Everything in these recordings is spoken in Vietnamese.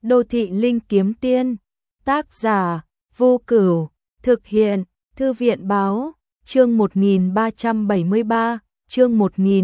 Đô thị linh kiếm tiên, tác giả, Vô Cửu, thực hiện, Thư viện báo, chương 1373, chương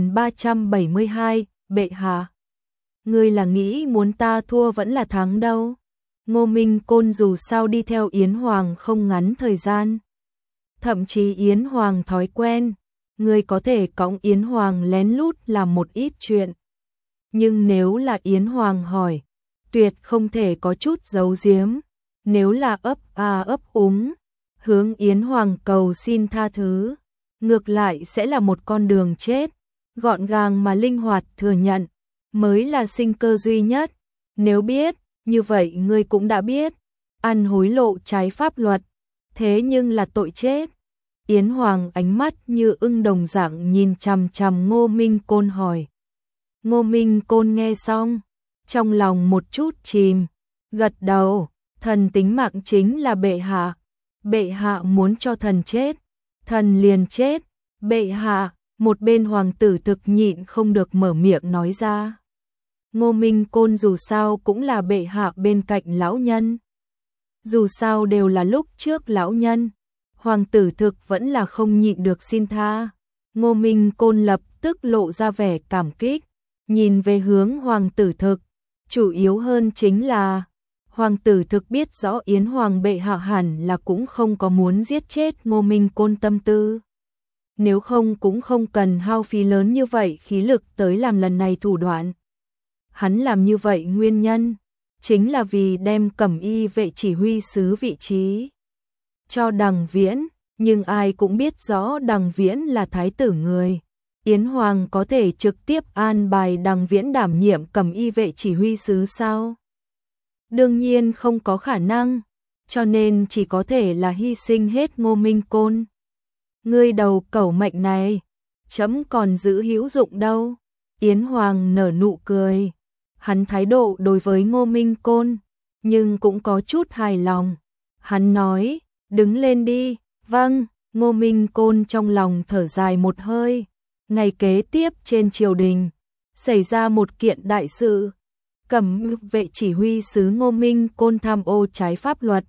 1372, bệ hạ. Ngươi là nghĩ muốn ta thua vẫn là thắng đâu. Ngô Minh Côn dù sao đi theo Yến Hoàng không ngắn thời gian. Thậm chí Yến Hoàng thói quen, ngươi có thể cõng Yến Hoàng lén lút làm một ít chuyện. Nhưng nếu là Yến Hoàng hỏi, tuyệt không thể có chút giấu giếm. Nếu là ấp úng, hướng Yến Hoàng cầu xin tha thứ, ngược lại sẽ là một con đường chết. Gọn gàng mà linh hoạt thừa nhận, mới là sinh cơ duy nhất. Nếu biết, như vậy ngươi cũng đã biết, ăn hối lộ trái pháp luật, thế nhưng là tội chết. Yến Hoàng ánh mắt như ưng đồng dạng nhìn chằm chằm Ngô Minh Côn hỏi. Ngô Minh Côn nghe xong, trong lòng một chút chìm, gật đầu, thần tính mạng chính là bệ hạ. Bệ hạ muốn cho thần chết, thần liền chết. Bệ hạ, một bên hoàng tử thực nhịn không được mở miệng nói ra. Ngô Minh Côn dù sao cũng là bệ hạ bên cạnh lão nhân. Dù sao đều là lúc trước lão nhân, hoàng tử thực vẫn là không nhịn được xin tha. Ngô Minh Côn lập tức lộ ra vẻ cảm kích, nhìn về hướng hoàng tử thực. Chủ yếu hơn chính là, hoàng tử thực biết rõ Yến Hoàng bệ hạ hẳn là cũng không có muốn giết chết Ngô Minh Côn tâm tư. Nếu không cũng không cần hao phí lớn như vậy khí lực tới làm lần này thủ đoạn. Hắn làm như vậy nguyên nhân, chính là vì đem Cẩm Y vệ chỉ huy sứ vị trí cho Đằng Viễn, nhưng ai cũng biết rõ Đằng Viễn là thái tử người. Yến Hoàng có thể trực tiếp an bài Đằng Viễn đảm nhiệm Cẩm Y vệ chỉ huy sứ sao? Đương nhiên không có khả năng, cho nên chỉ có thể là hy sinh hết Ngô Minh Côn. Ngươi đầu cẩu mệnh này, chấm còn giữ hữu dụng đâu. Yến Hoàng nở nụ cười, hắn thái độ đối với Ngô Minh Côn, nhưng cũng có chút hài lòng. Hắn nói, đứng lên đi. Vâng. Ngô Minh Côn trong lòng thở dài một hơi. Ngày kế tiếp trên triều đình, xảy ra một kiện đại sự. Cẩm vệ chỉ huy sứ Ngô Minh Côn tham ô trái pháp luật,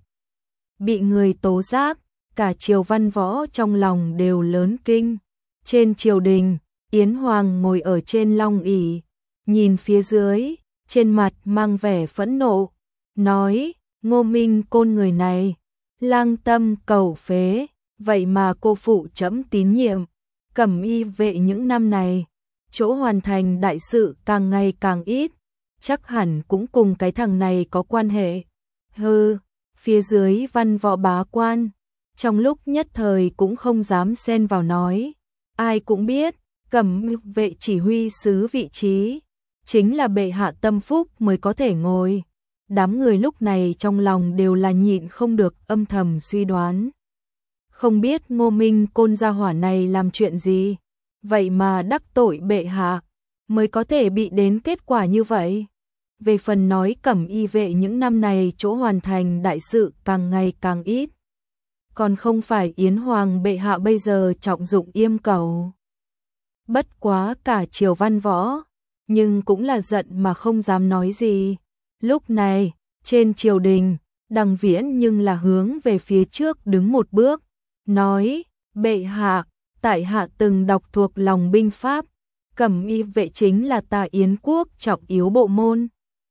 bị người tố giác, cả triều văn võ trong lòng đều lớn kinh. Trên triều đình, Yến Hoàng ngồi ở trên long ỷ, nhìn phía dưới, trên mặt mang vẻ phẫn nộ, nói, Ngô Minh Côn người này, lang tâm cầu phế, vậy mà cô phụ trẫm tín nhiệm. Cẩm Y vệ những năm này, chỗ hoàn thành đại sự càng ngày càng ít, chắc hẳn cũng cùng cái thằng này có quan hệ. Hừ, phía dưới văn võ bá quan, trong lúc nhất thời cũng không dám xen vào nói. Ai cũng biết, Cẩm vệ chỉ huy sứ vị trí, chính là bệ hạ tâm phúc mới có thể ngồi. Đám người lúc này trong lòng đều là nhịn không được âm thầm suy đoán. Không biết Ngô Minh Côn gia hỏa này làm chuyện gì, vậy mà đắc tội bệ hạ, mới có thể bị đến kết quả như vậy. Về phần nói Cẩm Y vệ những năm này chỗ hoàn thành đại sự càng ngày càng ít. Còn không phải Yến Hoàng bệ hạ bây giờ trọng dụng yêm cầu. Bất quá cả triều văn võ, nhưng cũng là giận mà không dám nói gì. Lúc này, trên triều đình, Đằng Viễn nhưng là hướng về phía trước đứng một bước, nói, bệ hạ, tại hạ từng đọc thuộc lòng binh pháp, Cẩm Y vệ chính là ta Yến quốc trọng yếu bộ môn.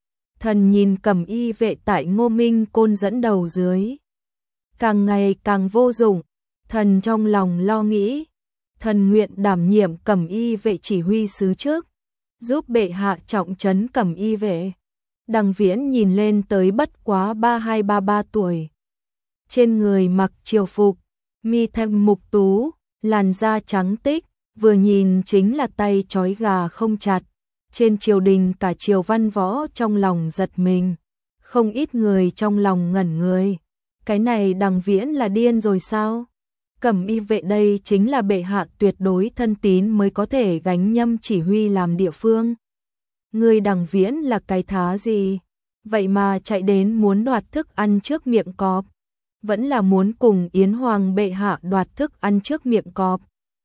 Thần nhìn Cẩm Y vệ tại Ngô Minh Côn dẫn đầu dưới, càng ngày càng vô dụng, thần trong lòng lo nghĩ, thần nguyện đảm nhiệm Cẩm Y vệ chỉ huy sứ trước, giúp bệ hạ trọng trấn Cẩm Y vệ. Đằng Viễn nhìn lên tới bất quá 32-33 tuổi. Trên người mặc triều phục, mi thanh mục tú, làn da trắng tích, vừa nhìn chính là tay trói gà không chặt. Trên triều đình cả triều văn võ trong lòng giật mình, không ít người trong lòng ngẩn người. Cái này Đằng Viễn là điên rồi sao? Cẩm Y vệ đây chính là bệ hạ tuyệt đối thân tín mới có thể gánh nhâm chỉ huy làm địa phương. Người Đằng Viễn là cái thá gì? Vậy mà chạy đến muốn đoạt thức ăn trước miệng cọp. Vẫn là muốn cùng Yến Hoàng bệ hạ đoạt thức ăn trước miệng cọp.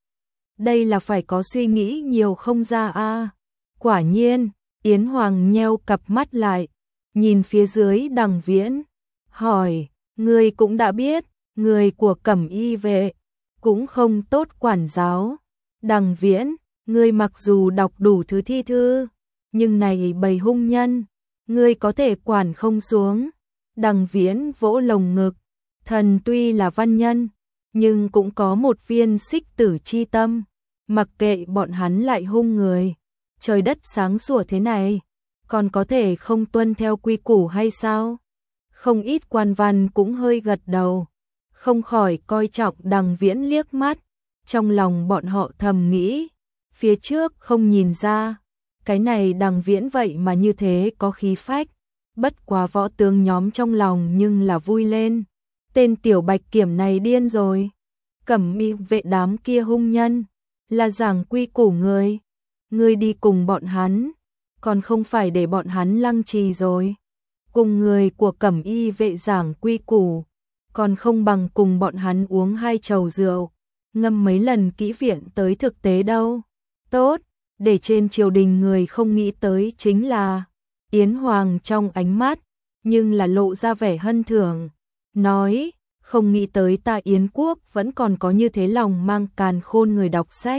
Đây là phải có suy nghĩ nhiều không ra a. Quả nhiên, Yến Hoàng nheo cặp mắt lại, nhìn phía dưới Đằng Viễn, hỏi, ngươi cũng đã biết, người của Cẩm Y vệ cũng không tốt quản giáo. Đằng Viễn, ngươi mặc dù đọc đủ thứ thi thư, nhưng này bầy hung nhân, ngươi có thể quản không xuống. Đằng Viễn vỗ lồng ngực, thần tuy là văn nhân, nhưng cũng có một viên xích tử chi tâm, mặc kệ bọn hắn lại hung người, trời đất sáng sủa thế này, còn có thể không tuân theo quy củ hay sao? Không ít quan văn cũng hơi gật đầu, không khỏi coi trọng Đằng Viễn liếc mắt, trong lòng bọn họ thầm nghĩ, phía trước không nhìn ra, cái này Đằng Viễn vậy mà như thế có khí phách, bất quá võ tướng nhóm trong lòng nhưng là vui lên, tên tiểu bạch kiểm này điên rồi, Cẩm Y vệ đám kia hung nhân, là giảng quy củ người, ngươi đi cùng bọn hắn, còn không phải để bọn hắn lăng trì rồi, cùng người của Cẩm Y vệ giảng quy củ, còn không bằng cùng bọn hắn uống 2 chầu rượu, ngâm mấy lần kỹ viện tới thực tế đâu. Tốt, để trên triều đình người không nghĩ tới chính là Yến Hoàng trong ánh mắt, nhưng là lộ ra vẻ hân thưởng, nói, không nghĩ tới ta Yến quốc vẫn còn có như thế lòng mang càn khôn người đọc sách.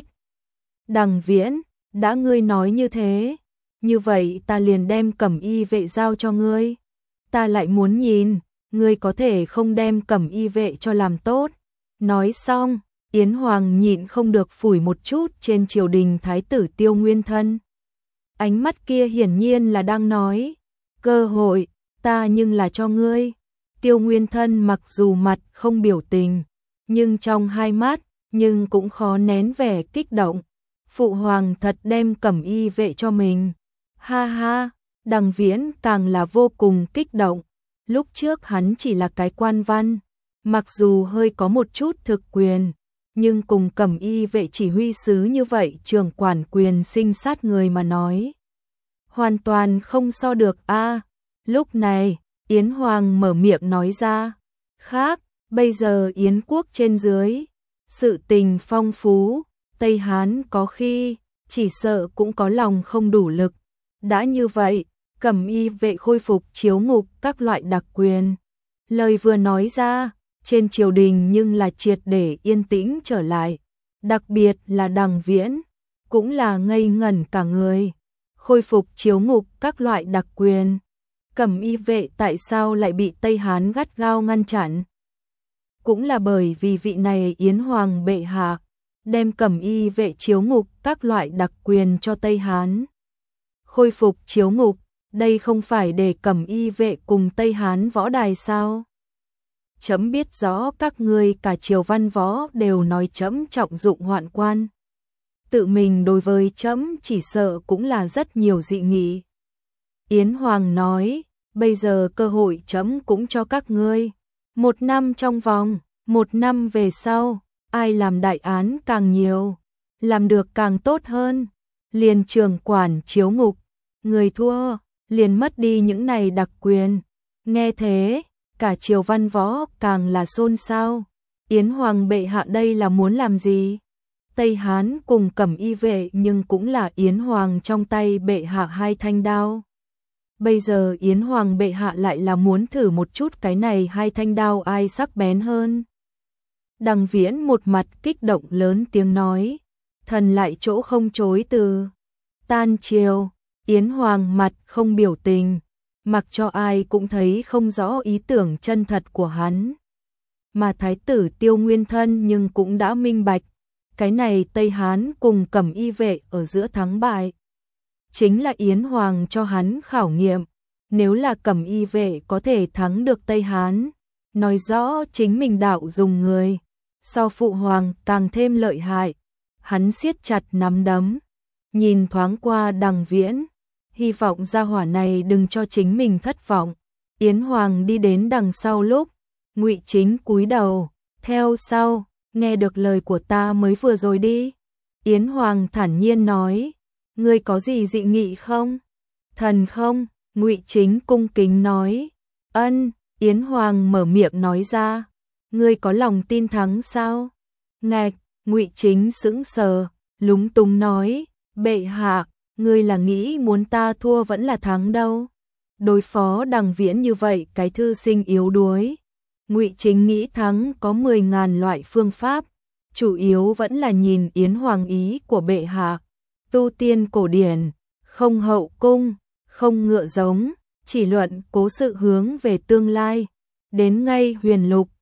Đằng Viễn, đã ngươi nói như thế, như vậy ta liền đem Cẩm Y vệ giao cho ngươi. Ta lại muốn nhìn, ngươi có thể không đem Cẩm Y vệ cho làm tốt. Nói xong, Yến Hoàng nhịn không được phủi một chút trên triều đình thái tử Tiêu Nguyên Thân. Ánh mắt kia hiển nhiên là đang nói, cơ hội, ta nhưng là cho ngươi. Tiêu Nguyên Thân mặc dù mặt không biểu tình, nhưng trong hai mắt, nhưng cũng khó nén vẻ kích động. Phụ hoàng thật đem Cẩm Y vệ cho mình. Ha ha, Đằng Viễn càng là vô cùng kích động. Lúc trước hắn chỉ là cái quan văn, mặc dù hơi có một chút thực quyền, nhưng cùng Cẩm Y vệ chỉ huy sứ như vậy trưởng quản quyền sinh sát người mà nói, hoàn toàn không so được a. Lúc này, Yến Hoàng mở miệng nói ra, khác, bây giờ Yến quốc trên dưới, sự tình phong phú, Tây Hán có khi, chỉ sợ cũng có lòng không đủ lực. Đã như vậy, Cẩm Y vệ khôi phục chiếu ngục các loại đặc quyền. Lời vừa nói ra, trên triều đình nhưng là triệt để yên tĩnh trở lại. Đặc biệt là Đằng Viễn, cũng là ngây ngẩn cả người. Khôi phục chiếu ngục các loại đặc quyền. Cẩm Y vệ tại sao lại bị Tây Hán gắt gao ngăn chặn? Cũng là bởi vì vị này Yến Hoàng bệ hạ, đem Cẩm Y vệ chiếu ngục các loại đặc quyền cho Tây Hán. Khôi phục chiếu ngục, đây không phải để Cẩm Y vệ cùng Tây Hán võ đài sao? Chấm biết rõ các ngươi cả triều văn võ đều nói chấm trọng dụng hoạn quan. Tự mình đối với chấm chỉ sợ cũng là rất nhiều dị nghị. Yến Hoàng nói, bây giờ cơ hội chấm cũng cho các ngươi. 1 năm trong vòng, 1 năm về sau, ai làm đại án càng nhiều, làm được càng tốt hơn, liền trưởng quản chiếu ngục, người thua, liền mất đi những này đặc quyền. Nghe thế, cả triều văn võ càng là xôn xao. Yến Hoàng bệ hạ đây là muốn làm gì? Tây Hán cùng Cẩm Y vệ nhưng cũng là Yến Hoàng trong tay bệ hạ 2 thanh đao. Bây giờ Yến Hoàng bệ hạ lại là muốn thử một chút cái này 2 thanh đao ai sắc bén hơn. Đằng Viễn một mặt kích động lớn tiếng nói, thần lại chỗ không chối từ. Tan triều, Yến Hoàng mặt không biểu tình, mặc cho ai cũng thấy không rõ ý tưởng chân thật của hắn. Mà thái tử Tiêu Nguyên Thân nhưng cũng đã minh bạch, cái này Tây Hán cùng Cẩm Y vệ ở giữa thắng bại, chính là Yến Hoàng cho hắn khảo nghiệm. Nếu là Cẩm Y vệ có thể thắng được Tây Hán, nói rõ chính mình đạo dùng người, so phụ hoàng càng thêm lợi hại. Hắn siết chặt nắm đấm, nhìn thoáng qua Đằng Viễn, hy vọng gia hỏa này đừng cho chính mình thất vọng. Yến Hoàng đi đến đằng sau lúc, Ngụy Chính cúi đầu, theo sau, nghe được lời của ta mới vừa rồi đi. Yến Hoàng thản nhiên nói, ngươi có gì dị nghị không? Thần không, Ngụy Chính cung kính nói. Ân, Yến Hoàng mở miệng nói ra, ngươi có lòng tin thắng sao? Ngạch, Ngụy Chính sững sờ, lúng túng nói, bệ hạ, ngươi là nghĩ muốn ta thua vẫn là thắng đâu? đối phó Đằng Viễn như vậy cái thư sinh yếu đuối. Ngụy Chính nghĩ thắng có 10.000 loại phương pháp, chủ yếu vẫn là nhìn yến hoàng ý của bệ hạ, tu tiên cổ điển, không hậu cung, không ngựa giống, chỉ luận cố sự hướng về tương lai, đến ngay huyền lục,